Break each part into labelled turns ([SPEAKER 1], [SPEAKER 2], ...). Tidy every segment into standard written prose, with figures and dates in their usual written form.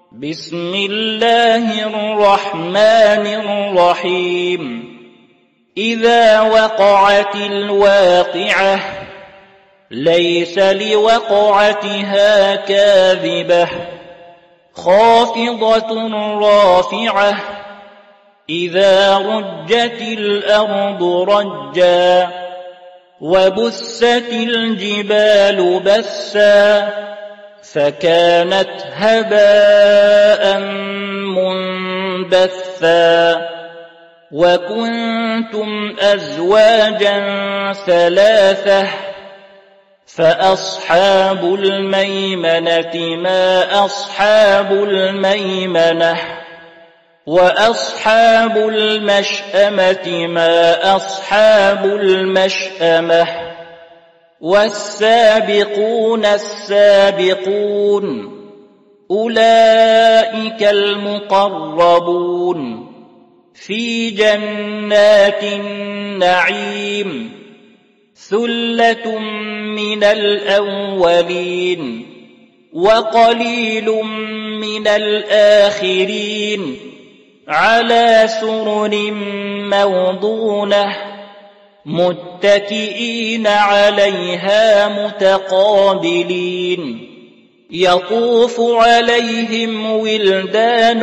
[SPEAKER 1] بسم الله الرحمن الرحيم إذا وقعت الواقعة ليس لوقعتها كاذبة خافضة رافعة إذا رجت الأرض رجا وبست الجبال بسا فكانت هباء منبثا وكنتم أزواجا ثلاثة فأصحاب الميمنة ما أصحاب الميمنة وأصحاب المشأمة ما أصحاب المشأمة والسابقون السابقون أولئك المقربون في جنات النعيم ثلة من الأولين وقليل من الآخرين على سرر موضونة متكئين عليها متقابلين يطوف عليهم ولدان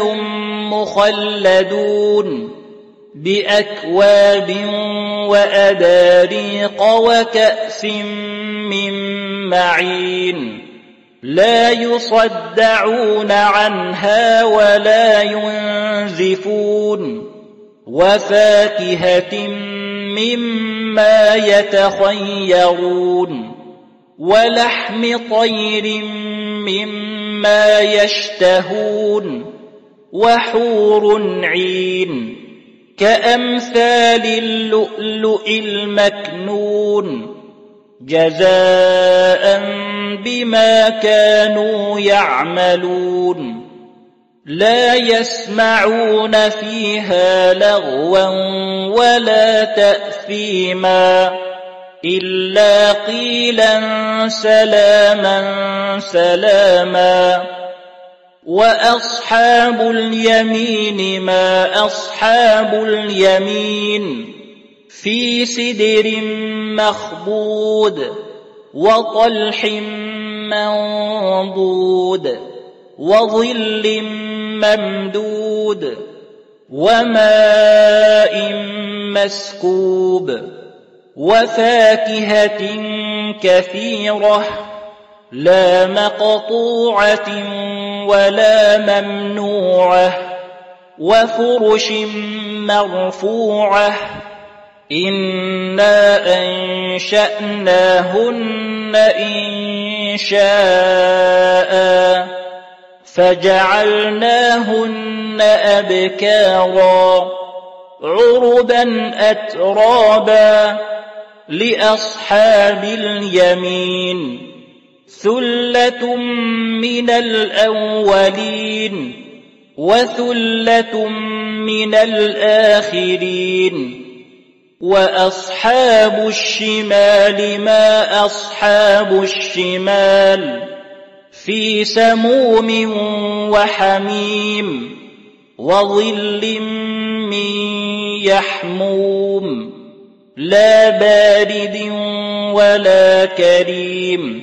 [SPEAKER 1] مخلدون بأكواب وأباريق وكأس من معين لا يصدعون عنها ولا ينزفون وفاكهة مما يتخيرون ولحم طير مما يشتهون وحور عين كأمثال اللؤلؤ المكنون جزاء بما كانوا يعملون لا يسمعون فيها لغوا ولا تأثيما إلا قيلا سلاما سلاما وأصحاب اليمين ما أصحاب اليمين في سدر مخضود وطلح منضود وظل ممدود وماء مسكوب وفاكهة كثيرة لا مقطوعة ولا ممنوعة وفرش مرفوعة إنا أنشأناهن إنشاء فجعلناهن أبكارا عربا أترابا لأصحاب اليمين ثلة من الأولين وثلة من الآخرين وأصحاب الشمال ما أصحاب الشمال في سموم وحميم وظل من يحموم لا بارد ولا كريم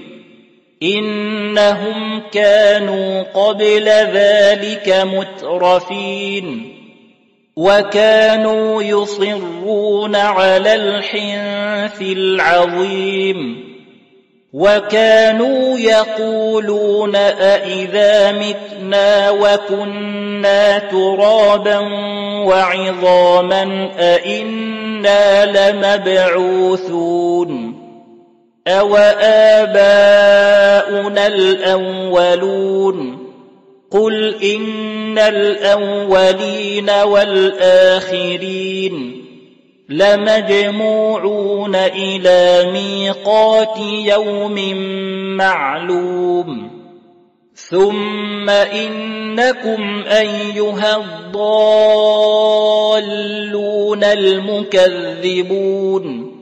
[SPEAKER 1] إنهم كانوا قبل ذلك مترفين وكانوا يصرون على الحنث العظيم وكانوا يقولون أئذا متنا وكنا ترابا وعظاما أئنا لمبعوثون أوآباؤنا الأولون قل إن الأولين والآخرين لمجموعون إلى ميقات يوم معلوم ثم إنكم أيها الضالون المكذبون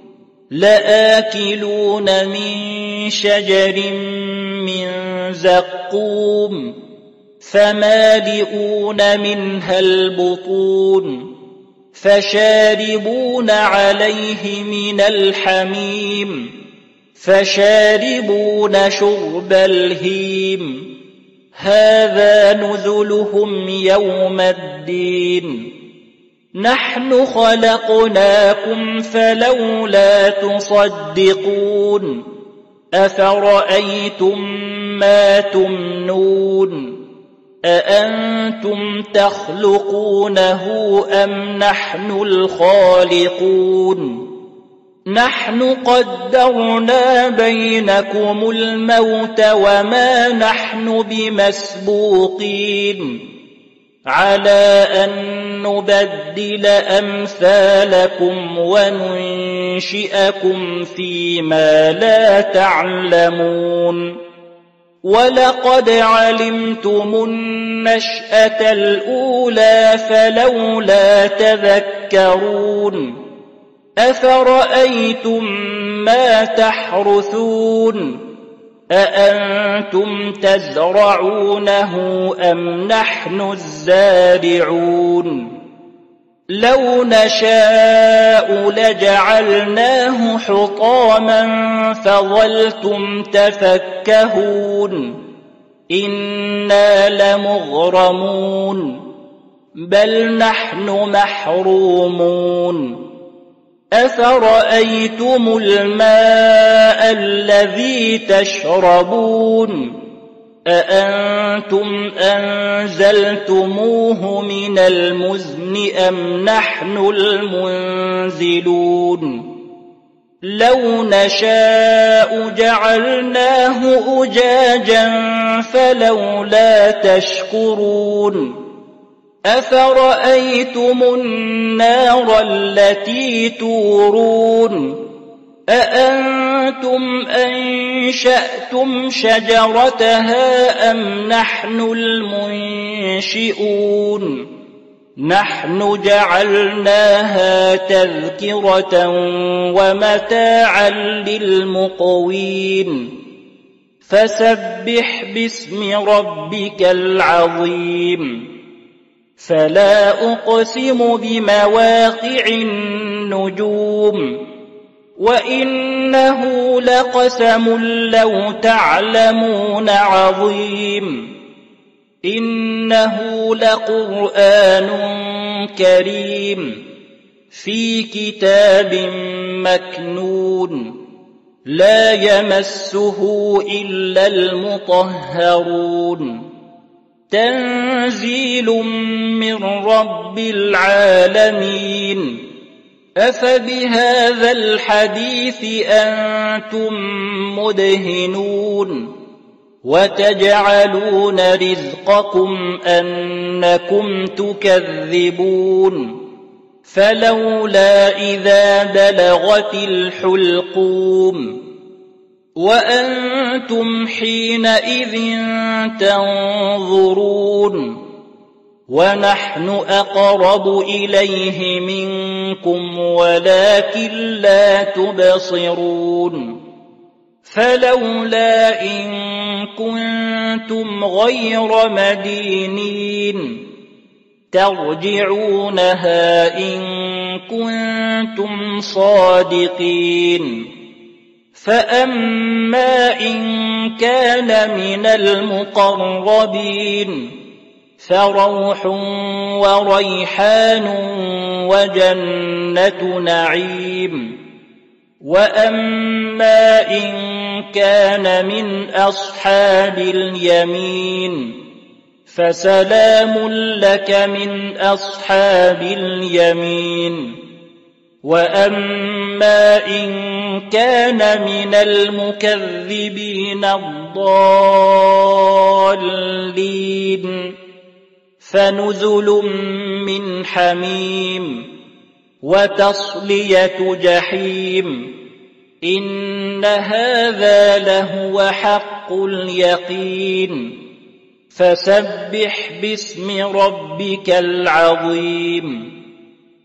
[SPEAKER 1] لآكلون من شجر من زقوم فمالئون منها البطون فشاربون عليه من الحميم فشاربون شرب الهيم هذا نزلهم يوم الدين نحن خلقناكم فلولا تصدقون أفرأيتم ما تمنون أأنتم تخلقونه أم نحن الخالقون نحن قدرنا بينكم الموت وما نحن بمسبوقين على أن نبدل أمثالكم وننشئكم فيما لا تعلمون ولقد علمتم النشأة الأولى فلولا تذكرون أفرأيتم ما تحرثون أأنتم تزرعونه أم نحن الزارعون لو نشاء لجعلناه حطاما فظلتم تفكهون إنا لمغرمون بل نحن محرومون أفرأيتم الماء الذي تشربون أأنتم أنزلتموه من المزن أم نحن المنزلون لو نشاء جعلناه أجاجا فلولا تشكرون أفرأيتم النار التي تورون أأنتم أنشأتم شجرتها أم نحن المنشئون نحن جعلناها تذكرة ومتاعا للمقوين فسبح باسم ربك العظيم فلا أقسم بمواقع النجوم وإنه لقسم لو تعلمون عظيم إنه لقرآن كريم في كتاب مكنون لا يمسه إلا المطهرون تنزيل من رب العالمين أفبهذا الحديث أنتم مدهنون وتجعلون رزقكم أنكم تكذبون فلولا إذا بلغت الحلقوم وأنتم حينئذ تنظرون ونحن أقرب إليه منكم ولكن لا تبصرون فلولا إن كنتم غير مدينين ترجعونها إن كنتم صادقين فأما إن كان من المقربين فروح وريحان وجنة نعيم وأما إن كان من أصحاب اليمين فسلام لك من أصحاب اليمين وأما إن كان من المكذبين الضالين فنزل من حميم وتصلية جحيم إن هذا لهو حق اليقين فسبح باسم ربك العظيم